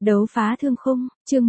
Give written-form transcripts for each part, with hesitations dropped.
Đấu phá thương khung, chương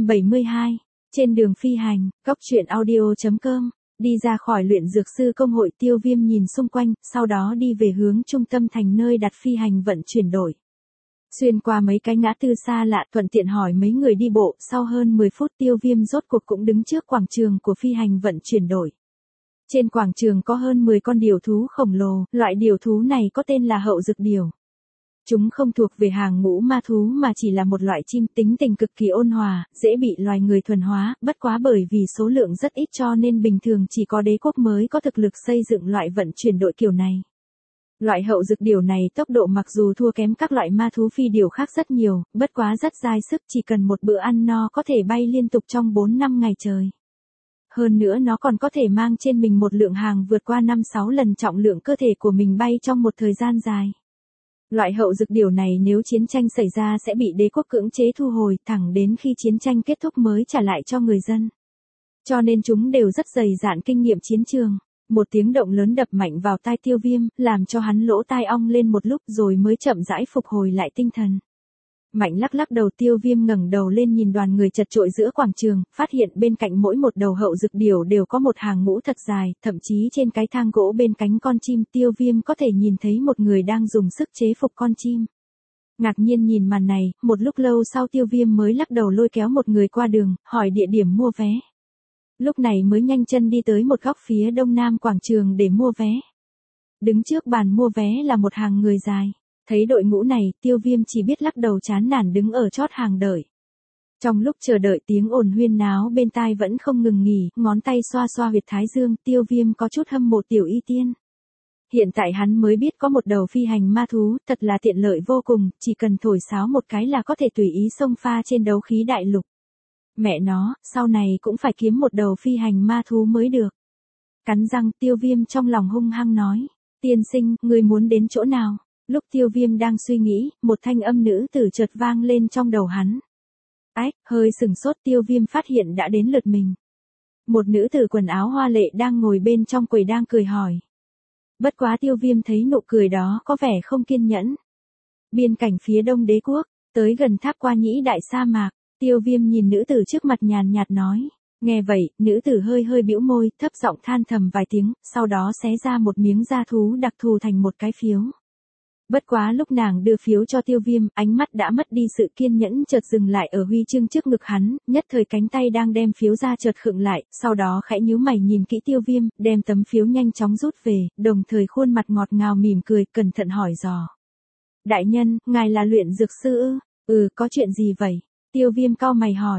172. Trên đường phi hành, góc truyện audio.com. Đi ra khỏi luyện dược sư công hội, Tiêu Viêm nhìn xung quanh, sau đó đi về hướng trung tâm thành nơi đặt phi hành vận chuyển đổi. Xuyên qua mấy cái ngã tư xa lạ, thuận tiện hỏi mấy người đi bộ, sau hơn 10 phút Tiêu Viêm rốt cuộc cũng đứng trước quảng trường của phi hành vận chuyển đổi. Trên quảng trường có hơn 10 con điểu thú khổng lồ, loại điểu thú này có tên là hậu dực điểu. Chúng không thuộc về hàng ngũ ma thú mà chỉ là một loại chim tính tình cực kỳ ôn hòa, dễ bị loài người thuần hóa, bất quá bởi vì số lượng rất ít cho nên bình thường chỉ có đế quốc mới có thực lực xây dựng loại vận chuyển đội kiểu này. Loại hậu dực điểu này tốc độ mặc dù thua kém các loại ma thú phi điểu khác rất nhiều, bất quá rất dai sức, chỉ cần một bữa ăn no có thể bay liên tục trong 4-5 ngày trời. Hơn nữa nó còn có thể mang trên mình một lượng hàng vượt qua 5-6 lần trọng lượng cơ thể của mình bay trong một thời gian dài. Loại hậu dực điểu này nếu chiến tranh xảy ra sẽ bị đế quốc cưỡng chế thu hồi, thẳng đến khi chiến tranh kết thúc mới trả lại cho người dân. Cho nên chúng đều rất dày dạn kinh nghiệm chiến trường. Một tiếng động lớn đập mạnh vào tai Tiêu Viêm, làm cho hắn lỗ tai ong lên một lúc rồi mới chậm rãi phục hồi lại tinh thần. Mạnh lắc lắc đầu, Tiêu Viêm ngẩng đầu lên nhìn đoàn người chật chội giữa quảng trường, phát hiện bên cạnh mỗi một đầu hậu dực điểu đều có một hàng ngũ thật dài, thậm chí trên cái thang gỗ bên cánh con chim, Tiêu Viêm có thể nhìn thấy một người đang dùng sức chế phục con chim. Ngạc nhiên nhìn màn này, một lúc lâu sau Tiêu Viêm mới lắc đầu lôi kéo một người qua đường, hỏi địa điểm mua vé. Lúc này mới nhanh chân đi tới một góc phía đông nam quảng trường để mua vé. Đứng trước bàn mua vé là một hàng người dài. Thấy đội ngũ này, Tiêu Viêm chỉ biết lắc đầu chán nản đứng ở chót hàng đợi. Trong lúc chờ đợi tiếng ồn huyên náo bên tai vẫn không ngừng nghỉ, ngón tay xoa xoa huyệt thái dương, Tiêu Viêm có chút hâm mộ Tiểu Y Tiên. Hiện tại hắn mới biết có một đầu phi hành ma thú, thật là tiện lợi vô cùng, chỉ cần thổi sáo một cái là có thể tùy ý xông pha trên đấu khí đại lục. Mẹ nó, sau này cũng phải kiếm một đầu phi hành ma thú mới được. Cắn răng, Tiêu Viêm trong lòng hung hăng nói, tiên sinh, ngươi muốn đến chỗ nào? Lúc Tiêu Viêm đang suy nghĩ, một thanh âm nữ tử chợt vang lên trong đầu hắn. Ách, hơi sừng sốt, Tiêu Viêm phát hiện đã đến lượt mình. Một nữ tử quần áo hoa lệ đang ngồi bên trong quầy đang cười hỏi. Bất quá Tiêu Viêm thấy nụ cười đó có vẻ không kiên nhẫn. Biên cảnh phía đông đế quốc, tới gần tháp Qua Nhĩ đại sa mạc, Tiêu Viêm nhìn nữ tử trước mặt nhàn nhạt nói. Nghe vậy, nữ tử hơi hơi bĩu môi, thấp giọng than thầm vài tiếng, sau đó xé ra một miếng da thú đặc thù thành một cái phiếu. Bất quá lúc nàng đưa phiếu cho Tiêu Viêm, ánh mắt đã mất đi sự kiên nhẫn, chợt dừng lại ở huy chương trước ngực hắn, nhất thời cánh tay đang đem phiếu ra chợt khựng lại, sau đó khẽ nhíu mày nhìn kỹ Tiêu Viêm, đem tấm phiếu nhanh chóng rút về, đồng thời khuôn mặt ngọt ngào mỉm cười, cẩn thận hỏi dò. Đại nhân, ngài là luyện dược sư ư? Ừ, có chuyện gì vậy? Tiêu Viêm cau mày hỏi.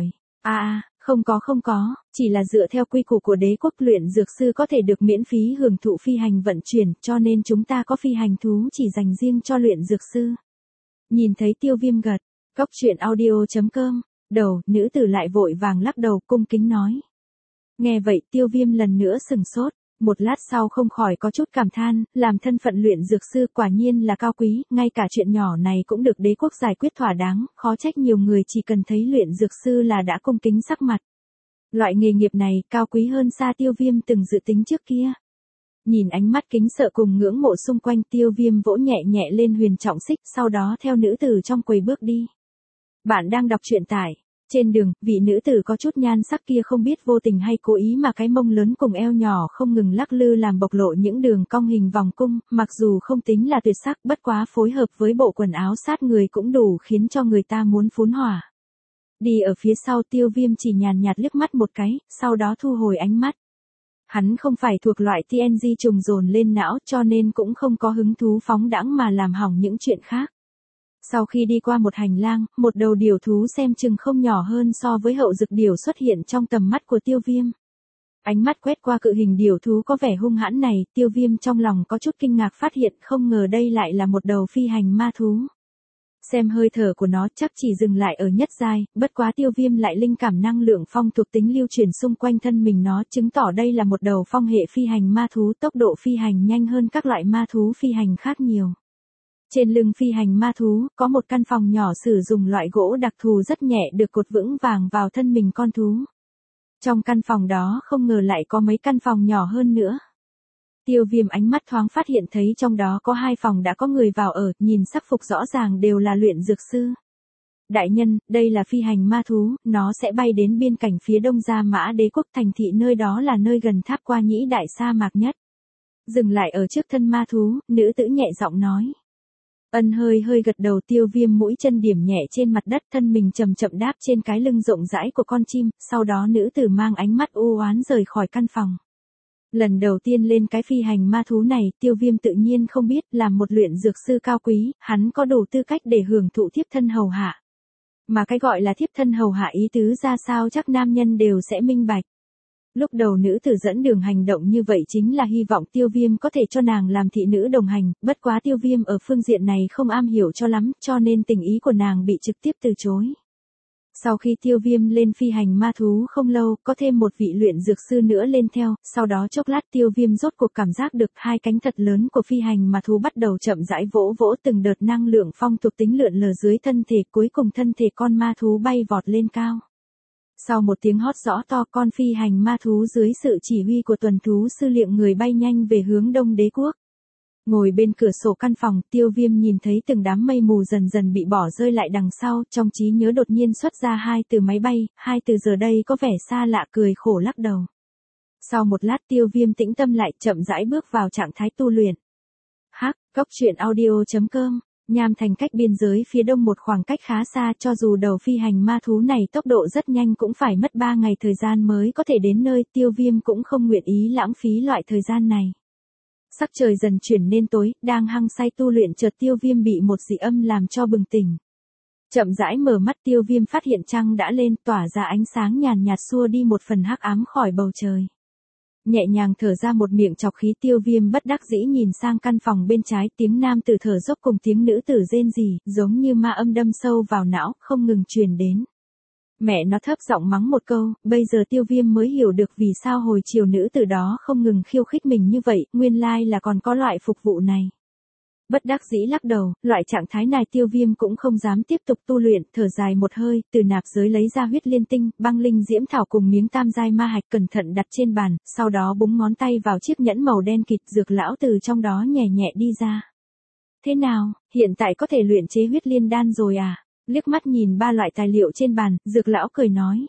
Không có, chỉ là dựa theo quy củ của đế quốc, luyện dược sư có thể được miễn phí hưởng thụ phi hành vận chuyển, cho nên chúng ta có phi hành thú chỉ dành riêng cho luyện dược sư. Nhìn thấy Tiêu Viêm gật, góc truyện audio.com, đầu, nữ tử lại vội vàng lắc đầu cung kính nói. Nghe vậy Tiêu Viêm lần nữa sừng sốt, một lát sau không khỏi có chút cảm than, làm thân phận luyện dược sư quả nhiên là cao quý, ngay cả chuyện nhỏ này cũng được đế quốc giải quyết thỏa đáng, khó trách nhiều người chỉ cần thấy luyện dược sư là đã cung kính sắc mặt. Loại nghề nghiệp này cao quý hơn xa Tiêu Viêm từng dự tính trước kia. Nhìn ánh mắt kính sợ cùng ngưỡng mộ xung quanh, Tiêu Viêm vỗ nhẹ nhẹ lên huyền trọng xích, sau đó theo nữ tử trong quầy bước đi. Bạn đang đọc truyện tại. Trên đường, vị nữ tử có chút nhan sắc kia không biết vô tình hay cố ý mà cái mông lớn cùng eo nhỏ không ngừng lắc lư làm bộc lộ những đường cong hình vòng cung, mặc dù không tính là tuyệt sắc, bất quá phối hợp với bộ quần áo sát người cũng đủ khiến cho người ta muốn phun hỏa. Đi ở phía sau, Tiêu Viêm chỉ nhàn nhạt liếc mắt một cái, sau đó thu hồi ánh mắt. Hắn không phải thuộc loại TNG trùng dồn lên não, cho nên cũng không có hứng thú phóng đãng mà làm hỏng những chuyện khác. Sau khi đi qua một hành lang, một đầu điểu thú xem chừng không nhỏ hơn so với hậu dực điểu xuất hiện trong tầm mắt của Tiêu Viêm. Ánh mắt quét qua cự hình điểu thú có vẻ hung hãn này, Tiêu Viêm trong lòng có chút kinh ngạc phát hiện không ngờ đây lại là một đầu phi hành ma thú. Xem hơi thở của nó chắc chỉ dừng lại ở nhất giai, bất quá Tiêu Viêm lại linh cảm năng lượng phong thuộc tính lưu truyền xung quanh thân mình nó, chứng tỏ đây là một đầu phong hệ phi hành ma thú, tốc độ phi hành nhanh hơn các loại ma thú phi hành khác nhiều. Trên lưng phi hành ma thú, có một căn phòng nhỏ sử dụng loại gỗ đặc thù rất nhẹ được cột vững vàng vào thân mình con thú. Trong căn phòng đó không ngờ lại có mấy căn phòng nhỏ hơn nữa. Tiêu Viêm ánh mắt thoáng phát hiện thấy trong đó có 2 phòng đã có người vào ở, nhìn sắc phục rõ ràng đều là luyện dược sư. Đại nhân, đây là phi hành ma thú, nó sẽ bay đến biên cảnh phía đông Gia Mã Đế quốc, thành thị nơi đó là nơi gần tháp Qua Nhĩ Đại sa mạc nhất. Dừng lại ở trước thân ma thú, nữ tử nhẹ giọng nói. Ân hơi hơi gật đầu, Tiêu Viêm mũi chân điểm nhẹ trên mặt đất, thân mình chậm chậm đáp trên cái lưng rộng rãi của con chim, sau đó nữ tử mang ánh mắt u oán rời khỏi căn phòng. Lần đầu tiên lên cái phi hành ma thú này, Tiêu Viêm tự nhiên không biết, làm một luyện dược sư cao quý, hắn có đủ tư cách để hưởng thụ thiếp thân hầu hạ. Mà cái gọi là thiếp thân hầu hạ ý tứ ra sao chắc nam nhân đều sẽ minh bạch. Lúc đầu nữ tử dẫn đường hành động như vậy chính là hy vọng Tiêu Viêm có thể cho nàng làm thị nữ đồng hành, bất quá Tiêu Viêm ở phương diện này không am hiểu cho lắm, cho nên tình ý của nàng bị trực tiếp từ chối. Sau khi Tiêu Viêm lên phi hành ma thú không lâu, có thêm một vị luyện dược sư nữa lên theo, sau đó chốc lát Tiêu Viêm rốt cuộc cảm giác được hai cánh thật lớn của phi hành ma thú bắt đầu chậm rãi vỗ vỗ, từng đợt năng lượng phong thuộc tính lượn lờ dưới thân thể, cuối cùng thân thể con ma thú bay vọt lên cao. Sau một tiếng hót rõ to, con phi hành ma thú dưới sự chỉ huy của tuần thú sư liệng người bay nhanh về hướng Đông Đế quốc. Ngồi bên cửa sổ căn phòng, Tiêu Viêm nhìn thấy từng đám mây mù dần dần bị bỏ rơi lại đằng sau, trong trí nhớ đột nhiên xuất ra hai từ máy bay, hai từ giờ đây có vẻ xa lạ, cười khổ lắc đầu. Sau một lát Tiêu Viêm tĩnh tâm lại, chậm rãi bước vào trạng thái tu luyện. Góc truyện audio.com. Nham Thành cách biên giới phía đông một khoảng cách khá xa, cho dù đầu phi hành ma thú này tốc độ rất nhanh cũng phải mất 3 ngày thời gian mới có thể đến nơi, Tiêu Viêm cũng không nguyện ý lãng phí loại thời gian này. Sắc trời dần chuyển nên tối, đang hăng say tu luyện chợt Tiêu Viêm bị một dị âm làm cho bừng tỉnh. Chậm rãi mở mắt, Tiêu Viêm phát hiện trăng đã lên, tỏa ra ánh sáng nhàn nhạt xua đi một phần hắc ám khỏi bầu trời. Nhẹ nhàng thở ra một miệng trọc khí, Tiêu Viêm bất đắc dĩ nhìn sang căn phòng bên trái, tiếng nam tử thở dốc cùng tiếng nữ tử rên rỉ, giống như ma âm đâm sâu vào não, không ngừng truyền đến. Mẹ nó, thấp giọng mắng một câu, bây giờ Tiêu Viêm mới hiểu được vì sao hồi chiều nữ tử đó không ngừng khiêu khích mình như vậy, nguyên lai là còn có loại phục vụ này. Bất đắc dĩ lắc đầu, loại trạng thái này Tiêu Viêm cũng không dám tiếp tục tu luyện, thở dài một hơi, từ nạp giới lấy ra huyết liên tinh, băng linh diễm thảo cùng miếng tam giai ma hạch cẩn thận đặt trên bàn, sau đó búng ngón tay vào chiếc nhẫn màu đen kịt, Dược lão từ trong đó nhẹ nhẹ đi ra. Thế nào, hiện tại có thể luyện chế huyết liên đan rồi à? Liếc mắt nhìn ba loại tài liệu trên bàn, Dược lão cười nói.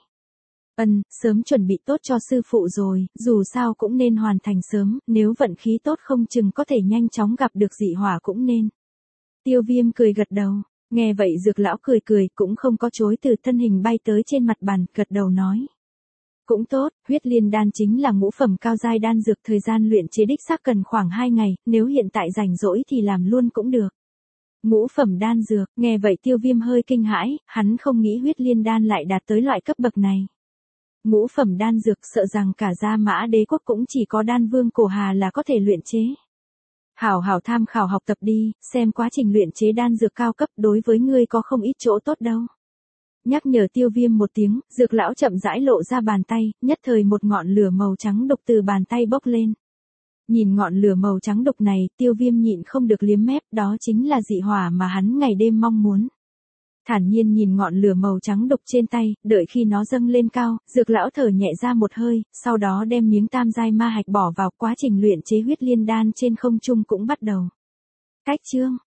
Sớm chuẩn bị tốt cho sư phụ rồi, dù sao cũng nên hoàn thành sớm, nếu vận khí tốt không chừng có thể nhanh chóng gặp được dị hỏa cũng nên. Tiêu Viêm cười gật đầu, nghe vậy Dược lão cười cười, cũng không có chối từ, thân hình bay tới trên mặt bàn, gật đầu nói. Cũng tốt, huyết liên đan chính là ngũ phẩm cao giai đan dược, thời gian luyện chế đích xác cần khoảng 2 ngày, nếu hiện tại rảnh rỗi thì làm luôn cũng được. Ngũ phẩm đan dược, nghe vậy Tiêu Viêm hơi kinh hãi, hắn không nghĩ huyết liên đan lại đạt tới loại cấp bậc này. Ngũ phẩm đan dược, sợ rằng cả Gia Mã Đế quốc cũng chỉ có đan vương Cổ Hà là có thể luyện chế. Hảo hảo tham khảo học tập đi, xem quá trình luyện chế đan dược cao cấp đối với ngươi có không ít chỗ tốt đâu. Nhắc nhở Tiêu Viêm một tiếng, Dược lão chậm rãi lộ ra bàn tay, nhất thời một ngọn lửa màu trắng đục từ bàn tay bốc lên. Nhìn ngọn lửa màu trắng đục này, Tiêu Viêm nhịn không được liếm mép, đó chính là dị hỏa mà hắn ngày đêm mong muốn. Thản nhiên nhìn ngọn lửa màu trắng đục trên tay, đợi khi nó dâng lên cao, Dược lão thở nhẹ ra một hơi, sau đó đem miếng tam giai ma hạch bỏ vào, quá trình luyện chế huyết liên đan trên không trung cũng bắt đầu. Cách chương